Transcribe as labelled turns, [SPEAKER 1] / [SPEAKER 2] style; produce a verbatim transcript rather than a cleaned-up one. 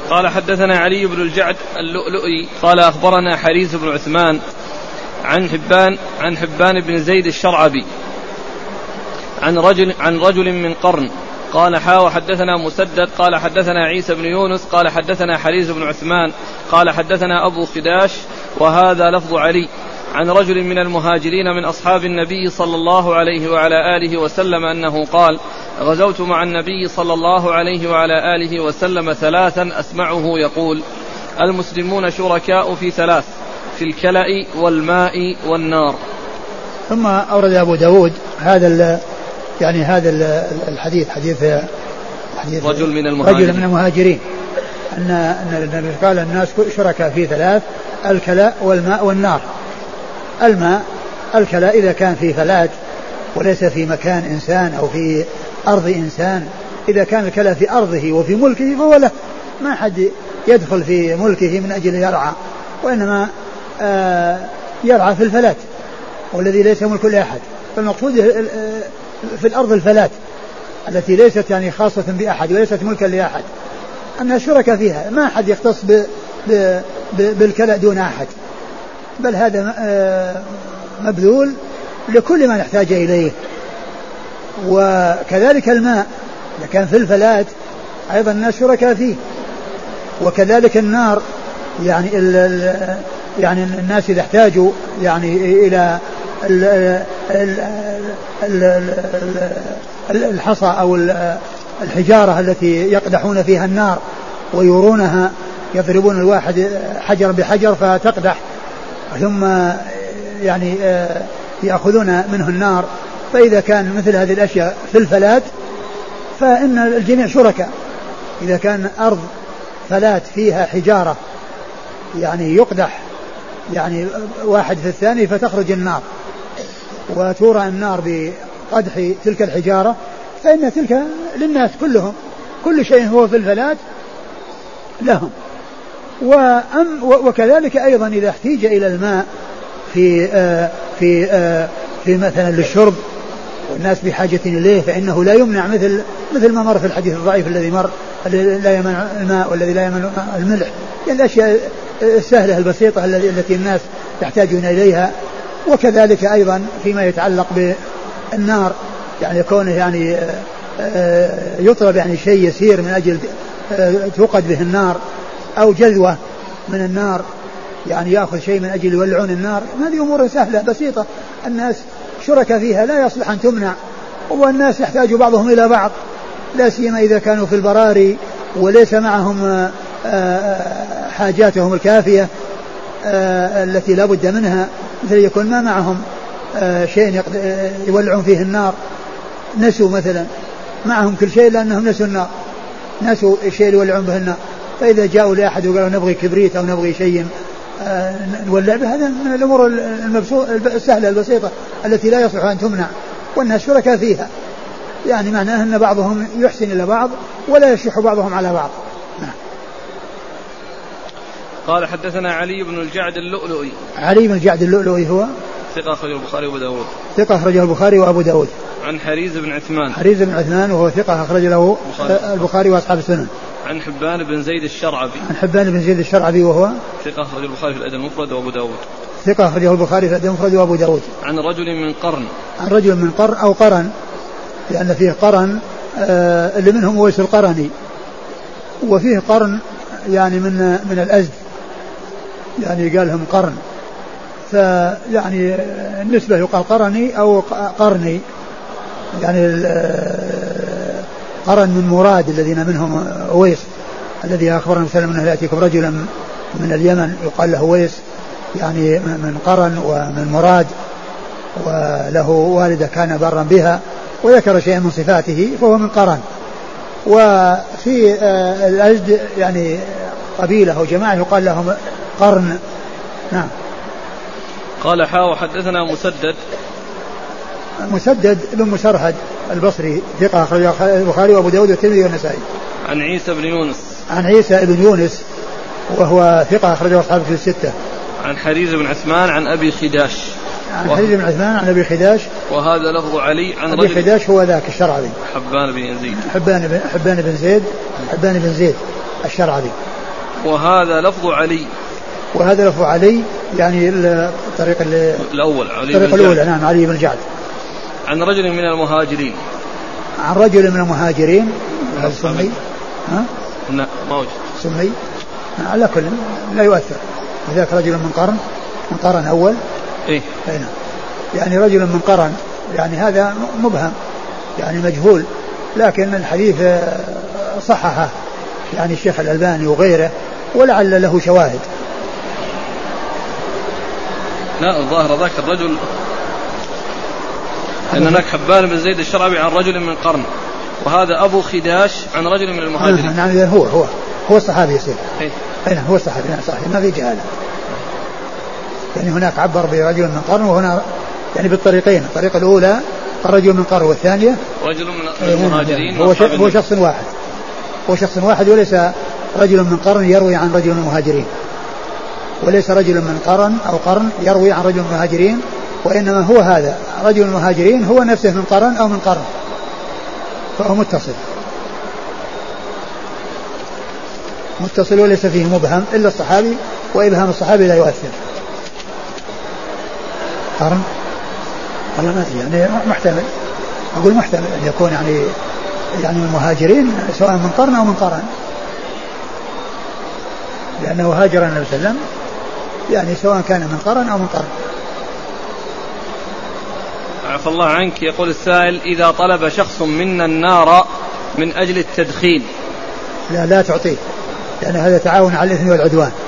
[SPEAKER 1] قال حدثنا علي بن الجعد اللؤلؤي قال أخبرنا حريث بن عثمان عن حبان عن حبان بن زيد الشرعبي عن رجل عن رجل من قرن قال حا وحدثنا مسدد قال حدثنا عيسى بن يونس قال حدثنا حريث بن عثمان قال حدثنا أبو خداش وهذا لفظ علي عن رجل من المهاجرين من أصحاب النبي صلى الله عليه وعلى آله وسلم أنه قال غزوت مع النبي صلى الله عليه وعلى آله وسلم ثلاثا أسمعه يقول المسلمون شركاء في ثلاث في الكلأ والماء والنار.
[SPEAKER 2] ثم أورد أبو داود هذا يعني هذا الحديث حديث, حديث
[SPEAKER 1] رجل من المهاجرين,
[SPEAKER 2] رجل من المهاجرين أن النبي قال الناس شركاء في ثلاث الكلأ والماء والنار. الماء الكلأ إذا كان في فلات وليس في مكان إنسان أو في أرض إنسان، إذا كان الكلأ في أرضه وفي ملكه فهو له، ما حد يدخل في ملكه من أجل يرعى، وإنما آه يرعى في الفلات والذي ليس ملك لأحد. فالمقصود في الأرض الفلات التي ليست يعني خاصة بأحد وليست ملكا لأحد أنها شركة فيها، ما أحد يختص ب ب ب بالكلأ دون أحد، بل هذا مبذول لكل من يحتاج إليه. وكذلك الماء إذا كان في الفلات أيضا الناس شركاء فيه، وكذلك النار يعني ال ال يعني الناس إذا احتاجوا يعني إلى ال ال ال ال الحصى أو الحجارة التي يقدحون فيها النار ويورونها، يضربون الواحد حجر بحجر فتقدح، ثم يعني يأخذون منه النار. فإذا كان مثل هذه الأشياء في الفلات فإن الجميع شركاء. إذا كان أرض فلات فيها حجارة يعني يقدح يعني واحد في الثاني فتخرج النار وتورى النار بقدح تلك الحجارة، فإن تلك للناس كلهم، كل شيء هو في الفلات لهم. وأم وكذلك أيضا إذا احتيج إلى الماء في آه في آه في مثلا للشرب والناس بحاجة إليه فإنه لا يمنع، مثل مثل ما مر في الحديث الضعيف الذي مر الذي لا يمنع الماء والذي لا يمنع الملح، يعني الأشياء السهلة البسيطة التي الناس يحتاجون إليها. وكذلك أيضا فيما يتعلق بالنار يعني يكون يعني يطلب يعني شيء يسير من أجل توقد به النار، أو جذوة من النار يعني يأخذ شيء من أجل يولعون النار، هذه أمور سهلة بسيطة الناس شركاء فيها لا يصلح أن تمنع. والناس يحتاج بعضهم إلى بعض، لا سيما إذا كانوا في البراري وليس معهم حاجاتهم الكافية التي لا بد منها، مثل يكون ما معهم شيء يولعون فيه النار، نسوا مثلا معهم كل شيء لأنهم نسوا النار، نسوا الشيء يولعون به النار، فإذا جاءوا لأحد وقالوا نبغي كبريت أو نبغي شيء نولع به، هذا من الأمور السهلة البسيطة التي لا يصلح أن تمنع، والناس شركاء فيها، يعني معناه أن بعضهم يحسن إلى بعض ولا يشح بعضهم على بعض. نعم.
[SPEAKER 1] قال حدثنا علي بن الجعد اللؤلؤي.
[SPEAKER 2] علي بن الجعد اللؤلؤي هو
[SPEAKER 1] ثقة أخرجه البخاري وأبو داود.
[SPEAKER 2] ثقة أخرجه البخاري وأبو داود.
[SPEAKER 1] عن حريز بن عثمان.
[SPEAKER 2] حريز بن عثمان وهو ثقة أخرج له البخاري وأصحاب السنن.
[SPEAKER 1] عن حبان بن زيد الشرعبي.
[SPEAKER 2] عن حبان بن زيد الشرعبي وهو
[SPEAKER 1] ثقة أخرجه البخاري في الأدب المفرد وأبو داود.
[SPEAKER 2] ثقة أخرجه البخاري في الأدب المفرد وأبو داود.
[SPEAKER 1] عن رجل من قرن.
[SPEAKER 2] عن رجل من قرن أو قرن، لأن فيه قرن آه اللي منهم ويس القرني، وفيه قرن يعني من من الأزد، يعني قالهم قرن، فيعني النسبة يقال قرني أو قرني، يعني قرن من مراد الذين منهم ويس الذي أخبرنا وسلم أنه يأتيكم رجلا من اليمن يقال له ويس، يعني من قرن ومن مراد، وله والدة كان برا بها، وذكر شيئا من صفاته فهو من قرن. وفي الأزد يعني قبيلة أو جماعة يقال لهم قرن. نعم.
[SPEAKER 1] قال حا وحدثنا مسدد.
[SPEAKER 2] مسدد بن مسرهد البصري ثقة أخرجه البخاري وأبو داود والترمذي والنسائي.
[SPEAKER 1] عن عيسى بن يونس.
[SPEAKER 2] عن عيسى بن يونس وهو ثقة أخرجه أصحابه في الستة.
[SPEAKER 1] عن حريز بن عثمان عن أبي خداش.
[SPEAKER 2] عن حريز بن عثمان عن أبي خداش.
[SPEAKER 1] وهذا لفظ علي عن
[SPEAKER 2] أبي خداش هو ذاك الشرعبي.
[SPEAKER 1] حبان بن زيد.
[SPEAKER 2] حبان بن حبان بن زيد حبان بن زيد الشرعبي.
[SPEAKER 1] وهذا لفظ علي.
[SPEAKER 2] وهذا لفظ علي يعني الطريق
[SPEAKER 1] الأول علي
[SPEAKER 2] الطريق الأولى. نعم علي بن الجعد.
[SPEAKER 1] عن رجل من المهاجرين.
[SPEAKER 2] عن رجل من المهاجرين. هذا سمي؟ ها؟
[SPEAKER 1] لا ما وجد
[SPEAKER 2] سمي. على كل لا يؤثر. وذاك رجل من قرن من قرن أول.
[SPEAKER 1] إيه؟
[SPEAKER 2] هنا. يعني رجل من قرن يعني هذا مبهم يعني مجهول، لكن الحديث صححه يعني الشيخ الألباني وغيره، ولعل له شواهد.
[SPEAKER 1] لا الظاهر ذاك الرجل أن هناك حبان بن زيد الشرعبي عن رجل من قرن، وهذا أبو خداش عن رجل من المهاجرين.
[SPEAKER 2] نعم إذا هو هو هو الصحابي يصير.
[SPEAKER 1] إيه؟
[SPEAKER 2] أين هو الصحابي؟ نعم صحيح ما في جهالة. يعني هناك عبر برجل من قرن، وهنا يعني بالطريقين، الطريقة الأولى الرجل من قرن، والثانية
[SPEAKER 1] رجل من المهاجرين.
[SPEAKER 2] هو, هو شخص واحد هو شخص واحد وليس رجل من قرن يروي عن رجل من المهاجرين، وليس رجل من قرن أو قرن يروي عن رجل من المهاجرين، وإنما هو هذا رجل من المهاجرين هو نفسه من قرن أو من قرن، فهو متصل متصل وليس فيه مبهم إلا الصحابي، وإبهام الصحابي لا يؤثر. قرن والله ما أدري يعني محتمل، أقول محتمل أن يكون يعني يعني من المهاجرين سواء من قرن أو من قرن، لأنه هاجر النبي صلى الله عليه وسلم يعني سواء كان من قرن أو من قرن.
[SPEAKER 1] عفى الله عنك. يقول السائل: إذا طلب شخص منا النار من أجل التدخين.
[SPEAKER 2] لا لا تعطيه، لأن هذا تعاون على الإثم والعدوان.